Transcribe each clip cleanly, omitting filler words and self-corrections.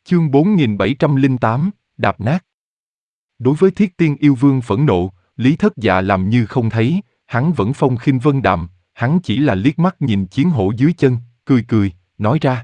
Chương 4708, đạp nát. Đối với Thiết Tiên Yêu Vương phẫn nộ, Lý Thất Dạ làm như không thấy, hắn vẫn phong khinh vân đạm, hắn chỉ là liếc mắt nhìn chiến hổ dưới chân, cười cười, nói ra.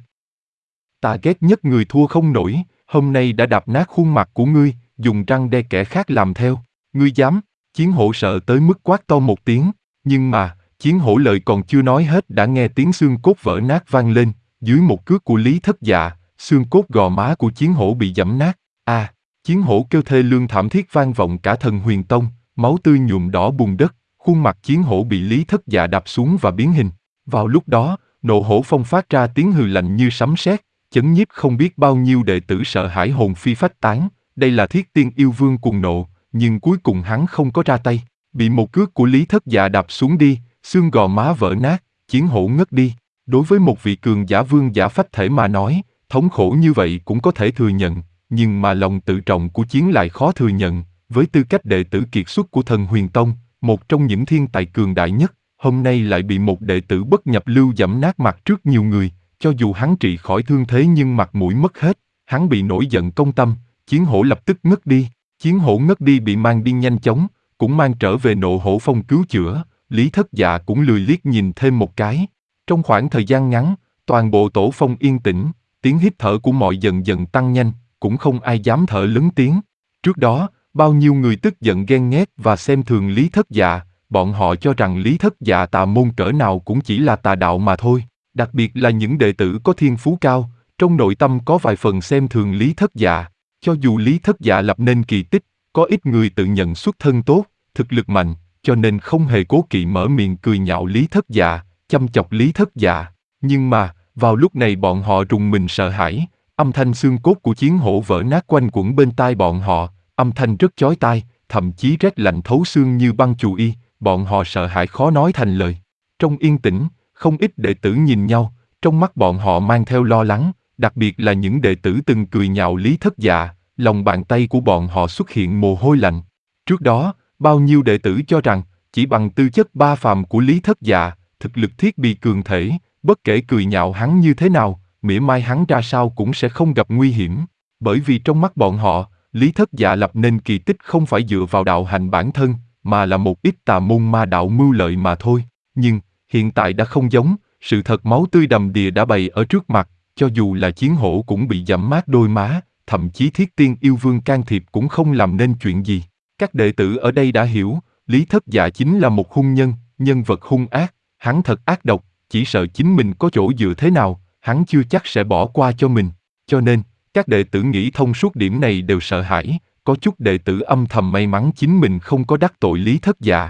Ta ghét nhất người thua không nổi, hôm nay đã đạp nát khuôn mặt của ngươi, dùng răng đe kẻ khác làm theo. Ngươi dám? Chiến hổ sợ tới mức quát to một tiếng, nhưng mà, chiến hổ lời còn chưa nói hết đã nghe tiếng xương cốt vỡ nát vang lên, dưới một cước của Lý Thất Dạ, xương cốt gò má của chiến hổ bị giẫm nát. Chiến hổ kêu thê lương thảm thiết vang vọng cả Thần Huyền Tông, máu tươi nhuộm đỏ bùn đất, khuôn mặt chiến hổ bị Lý Thất Dạ đạp xuống và biến hình. Vào lúc đó, nộ hổ phong phát ra tiếng hừ lạnh như sấm sét, chấn nhiếp không biết bao nhiêu đệ tử sợ hãi hồn phi phách tán. Đây là Thiết Tiên Yêu Vương cuồng nộ, nhưng cuối cùng hắn không có ra tay, bị một cước của Lý Thất Dạ đạp xuống đi, xương gò má vỡ nát, chiến hổ ngất đi. Đối với một vị cường giả vương giả phách thể mà nói, thống khổ như vậy cũng có thể thừa nhận, nhưng mà lòng tự trọng của chiến lại khó thừa nhận. Với tư cách đệ tử kiệt xuất của Thần Huyền Tông, một trong những thiên tài cường đại nhất, hôm nay lại bị một đệ tử bất nhập lưu giẫm nát mặt trước nhiều người. Cho dù hắn trị khỏi thương thế nhưng mặt mũi mất hết, hắn bị nổi giận công tâm, chiến hổ lập tức ngất đi. Chiến hổ ngất đi bị mang đi nhanh chóng, cũng mang trở về nộ hổ phong cứu chữa. Lý Thất Dạ cũng lười liếc nhìn thêm một cái. Trong khoảng thời gian ngắn, toàn bộ tổ phong yên tĩnh, tiếng hít thở của mọi dần dần tăng nhanh, cũng không ai dám thở lớn tiếng. Trước đó, bao nhiêu người tức giận ghen ghét và xem thường Lý Thất Dạ, bọn họ cho rằng Lý Thất Dạ tà môn cỡ nào cũng chỉ là tà đạo mà thôi. Đặc biệt là những đệ tử có thiên phú cao, trong nội tâm có vài phần xem thường Lý Thất Dạ. Cho dù Lý Thất Dạ lập nên kỳ tích, có ít người tự nhận xuất thân tốt, thực lực mạnh, cho nên không hề cố kỵ mở miệng cười nhạo Lý Thất Dạ, châm chọc Lý Thất Dạ. Nhưng mà, vào lúc này bọn họ rùng mình sợ hãi, âm thanh xương cốt của chiến hổ vỡ nát quanh quẩn bên tai bọn họ, âm thanh rất chói tai, thậm chí rét lạnh thấu xương như băng chù y, bọn họ sợ hãi khó nói thành lời. Trong yên tĩnh, không ít đệ tử nhìn nhau, trong mắt bọn họ mang theo lo lắng, đặc biệt là những đệ tử từng cười nhạo Lý Thất Dạ, lòng bàn tay của bọn họ xuất hiện mồ hôi lạnh. Trước đó, bao nhiêu đệ tử cho rằng, chỉ bằng tư chất ba phàm của Lý Thất Dạ, thực lực thiết bị cường thể, bất kể cười nhạo hắn như thế nào, mỉa mai hắn ra sao cũng sẽ không gặp nguy hiểm. Bởi vì trong mắt bọn họ, Lý Thất Dạ lập nên kỳ tích không phải dựa vào đạo hành bản thân, mà là một ít tà môn ma đạo mưu lợi mà thôi. Nhưng, hiện tại đã không giống, sự thật máu tươi đầm đìa đã bày ở trước mặt, cho dù là chiến hổ cũng bị giẫm nát đôi má, thậm chí Thiết Tiên Yêu Vương can thiệp cũng không làm nên chuyện gì. Các đệ tử ở đây đã hiểu, Lý Thất Dạ chính là một hung nhân, nhân vật hung ác, hắn thật ác độc, chỉ sợ chính mình có chỗ dựa thế nào, hắn chưa chắc sẽ bỏ qua cho mình. Cho nên, các đệ tử nghĩ thông suốt điểm này đều sợ hãi, có chút đệ tử âm thầm may mắn chính mình không có đắc tội Lý Thất Dạ.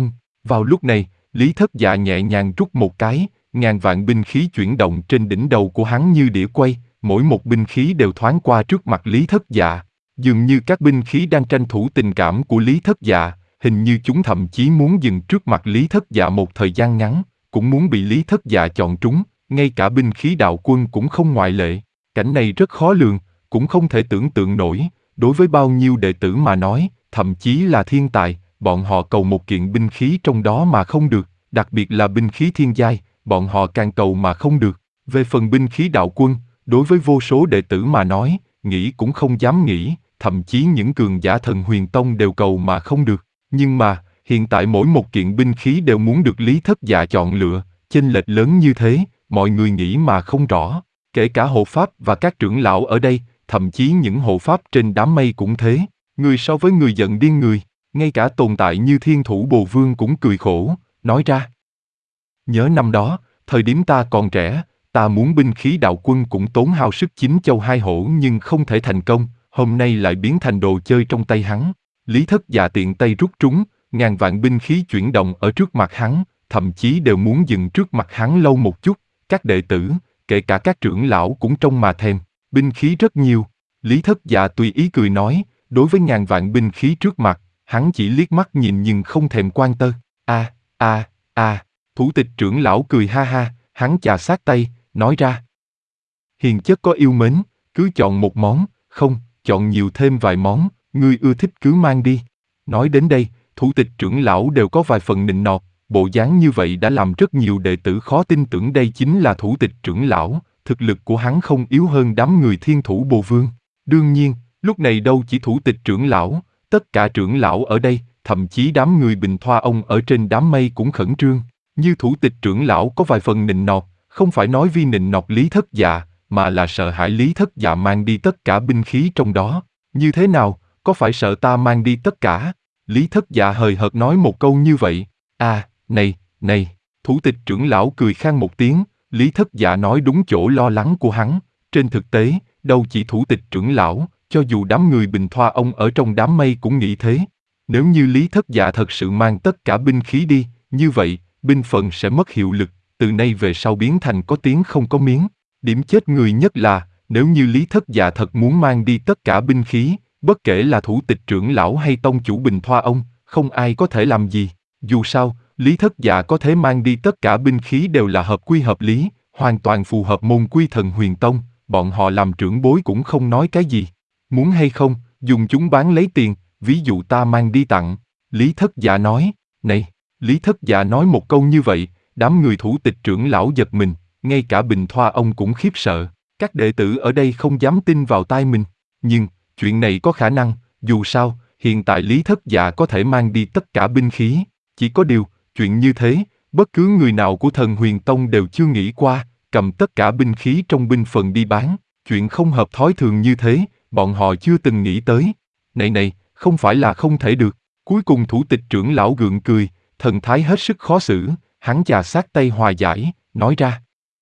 Vào lúc này, Lý Thất Dạ nhẹ nhàng rút một cái, ngàn vạn binh khí chuyển động trên đỉnh đầu của hắn như đĩa quay, mỗi một binh khí đều thoáng qua trước mặt Lý Thất Dạ. Dường như các binh khí đang tranh thủ tình cảm của Lý Thất Dạ, hình như chúng thậm chí muốn dừng trước mặt Lý Thất Dạ một thời gian ngắn, cũng muốn bị Lý Thất Dạ chọn trúng, ngay cả binh khí đạo quân cũng không ngoại lệ. Cảnh này rất khó lường, cũng không thể tưởng tượng nổi, đối với bao nhiêu đệ tử mà nói, thậm chí là thiên tài, bọn họ cầu một kiện binh khí trong đó mà không được, đặc biệt là binh khí thiên giai, bọn họ càng cầu mà không được. Về phần binh khí đạo quân, đối với vô số đệ tử mà nói, nghĩ cũng không dám nghĩ, thậm chí những cường giả Thần Huyền Tông đều cầu mà không được. Nhưng mà, hiện tại mỗi một kiện binh khí đều muốn được Lý Thất Dạ chọn lựa, chênh lệch lớn như thế, mọi người nghĩ mà không rõ. Kể cả hộ pháp và các trưởng lão ở đây, thậm chí những hộ pháp trên đám mây cũng thế. Người so với người giận điên người, ngay cả tồn tại như Thiên Thủ Bồ Vương cũng cười khổ, nói ra. Nhớ năm đó, thời điểm ta còn trẻ, ta muốn binh khí đạo quân cũng tốn hao sức chín châu hai hổ nhưng không thể thành công, hôm nay lại biến thành đồ chơi trong tay hắn. Lý Thất Dạ tiện tay rút trúng, ngàn vạn binh khí chuyển động ở trước mặt hắn, thậm chí đều muốn dừng trước mặt hắn lâu một chút. Các đệ tử, kể cả các trưởng lão cũng trông mà thèm, binh khí rất nhiều. Lý Thất Dạ tùy ý cười nói, đối với ngàn vạn binh khí trước mặt, hắn chỉ liếc mắt nhìn nhưng không thèm quan tâm. Thủ tịch trưởng lão cười ha ha, hắn chà sát tay, nói ra. Hiền chất có yêu mến, cứ chọn một món, không, chọn nhiều thêm vài món, ngươi ưa thích cứ mang đi. Nói đến đây, thủ tịch trưởng lão đều có vài phần nịnh nọt, bộ dáng như vậy đã làm rất nhiều đệ tử khó tin tưởng đây chính là thủ tịch trưởng lão, thực lực của hắn không yếu hơn đám người Thiên Thủ Bồ Vương. Đương nhiên, lúc này đâu chỉ thủ tịch trưởng lão, tất cả trưởng lão ở đây, thậm chí đám người Bình Thoa ông ở trên đám mây cũng khẩn trương. Như thủ tịch trưởng lão có vài phần nịnh nọt, không phải nói vì nịnh nọt Lý Thất Dạ, mà là sợ hãi Lý Thất Dạ mang đi tất cả binh khí trong đó. Như thế nào, có phải sợ ta mang đi tất cả? Lý Thất Dạ hời hợt nói một câu như vậy. À, này, thủ tịch trưởng lão cười khan một tiếng, Lý Thất Dạ nói đúng chỗ lo lắng của hắn. Trên thực tế, đâu chỉ thủ tịch trưởng lão, cho dù đám người Bình Thoa ông ở trong đám mây cũng nghĩ thế. Nếu như Lý Thất Dạ thật sự mang tất cả binh khí đi, như vậy, binh phận sẽ mất hiệu lực, từ nay về sau biến thành có tiếng không có miếng. Điểm chết người nhất là, nếu như Lý Thất Dạ thật muốn mang đi tất cả binh khí, bất kể là thủ tịch trưởng lão hay tông chủ Bình Thoa ông, không ai có thể làm gì. Dù sao, Lý Thất Dạ có thể mang đi tất cả binh khí đều là hợp quy hợp lý, hoàn toàn phù hợp môn quy Thần Huyền Tông, bọn họ làm trưởng bối cũng không nói cái gì. Muốn hay không, dùng chúng bán lấy tiền, ví dụ ta mang đi tặng. Lý Thất Dạ nói, này, Lý Thất Dạ nói một câu như vậy, đám người thủ tịch trưởng lão giật mình, ngay cả Bình Thoa ông cũng khiếp sợ. Các đệ tử ở đây không dám tin vào tai mình. Nhưng, chuyện này có khả năng, dù sao, hiện tại Lý Thất Dạ có thể mang đi tất cả binh khí. Chỉ có điều, chuyện như thế, bất cứ người nào của Thần Huyền Tông đều chưa nghĩ qua, cầm tất cả binh khí trong binh phần đi bán. Chuyện không hợp thói thường như thế, bọn họ chưa từng nghĩ tới. Này, không phải là không thể được. Cuối cùng thủ tịch trưởng lão gượng cười, thần thái hết sức khó xử, hắn chà sát tay hòa giải, nói ra.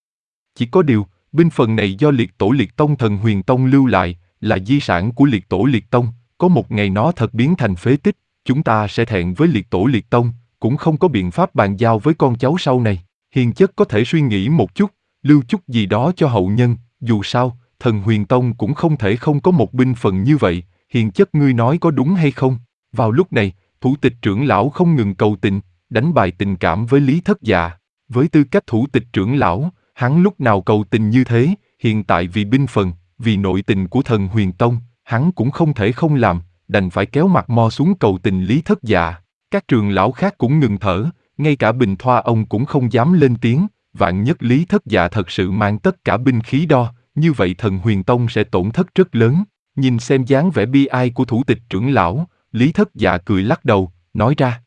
Chỉ có điều, binh phần này do liệt tổ liệt tông Thần Huyền Tông lưu lại, là di sản của liệt tổ liệt tông, có một ngày nó thật biến thành phế tích, chúng ta sẽ thẹn với liệt tổ liệt tông, cũng không có biện pháp bàn giao với con cháu sau này. Hiền chất có thể suy nghĩ một chút, lưu chút gì đó cho hậu nhân, dù sao, Thần Huyền Tông cũng không thể không có một binh phần như vậy, hiền chất ngươi nói có đúng hay không? Vào lúc này, thủ tịch trưởng lão không ngừng cầu tình, đánh bài tình cảm với Lý Thất Dạ. Với tư cách thủ tịch trưởng lão, hắn lúc nào cầu tình như thế, hiện tại vì binh phần, vì nội tình của Thần Huyền Tông, hắn cũng không thể không làm, đành phải kéo mặt mo xuống cầu tình Lý Thất Dạ. Các trưởng lão khác cũng ngừng thở, ngay cả Bình Thoa ông cũng không dám lên tiếng, vạn nhất Lý Thất Dạ thật sự mang tất cả binh khí đo, như vậy Thần Huyền Tông sẽ tổn thất rất lớn. Nhìn xem dáng vẻ bi ai của thủ tịch trưởng lão, Lý Thất Dạ cười lắc đầu, nói ra.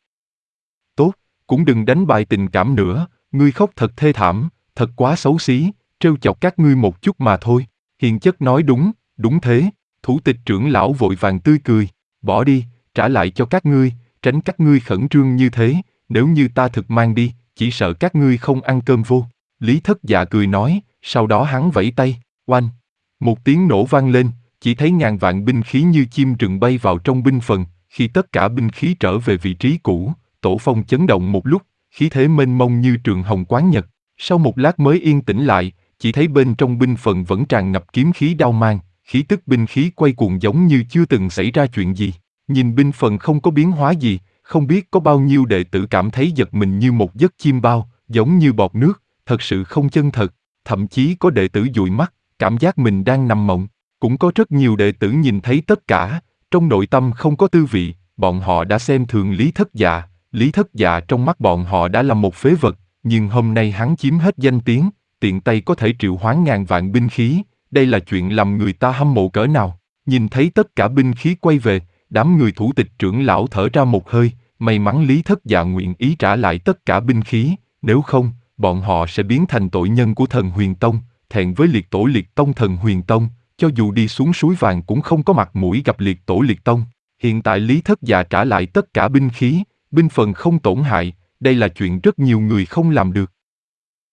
Tốt, cũng đừng đánh bài tình cảm nữa, ngươi khóc thật thê thảm, thật quá xấu xí, trêu chọc các ngươi một chút mà thôi. Hiền chất nói đúng, đúng thế, thủ tịch trưởng lão vội vàng tươi cười, bỏ đi, trả lại cho các ngươi, tránh các ngươi khẩn trương như thế, nếu như ta thực mang đi, chỉ sợ các ngươi không ăn cơm vô. Lý Thất Dạ cười nói, sau đó hắn vẫy tay, oanh. Một tiếng nổ vang lên, chỉ thấy ngàn vạn binh khí như chim rừng bay vào trong binh phần, khi tất cả binh khí trở về vị trí cũ, tổ phong chấn động một lúc, khí thế mênh mông như trường hồng quán nhật. Sau một lát mới yên tĩnh lại, chỉ thấy bên trong binh phần vẫn tràn ngập kiếm khí đao mang, khí tức binh khí quay cuồng giống như chưa từng xảy ra chuyện gì. Nhìn binh phần không có biến hóa gì, không biết có bao nhiêu đệ tử cảm thấy giật mình như một giấc chim bao, giống như bọt nước, thật sự không chân thật. Thậm chí có đệ tử dụi mắt, cảm giác mình đang nằm mộng. Cũng có rất nhiều đệ tử nhìn thấy tất cả, trong nội tâm không có tư vị, bọn họ đã xem thường Lý Thất Dạ. Lý Thất Dạ trong mắt bọn họ đã là một phế vật, nhưng hôm nay hắn chiếm hết danh tiếng, tiện tay có thể triệu hoán ngàn vạn binh khí, đây là chuyện làm người ta hâm mộ cỡ nào. Nhìn thấy tất cả binh khí quay về, đám người thủ tịch trưởng lão thở ra một hơi, may mắn Lý Thất Dạ nguyện ý trả lại tất cả binh khí, nếu không, bọn họ sẽ biến thành tội nhân của Thần Huyền Tông, thẹn với liệt tổ liệt tông Thần Huyền Tông, cho dù đi xuống suối vàng cũng không có mặt mũi gặp liệt tổ liệt tông. Hiện tại Lý Thất Dạ trả lại tất cả binh khí, binh phần không tổn hại, đây là chuyện rất nhiều người không làm được.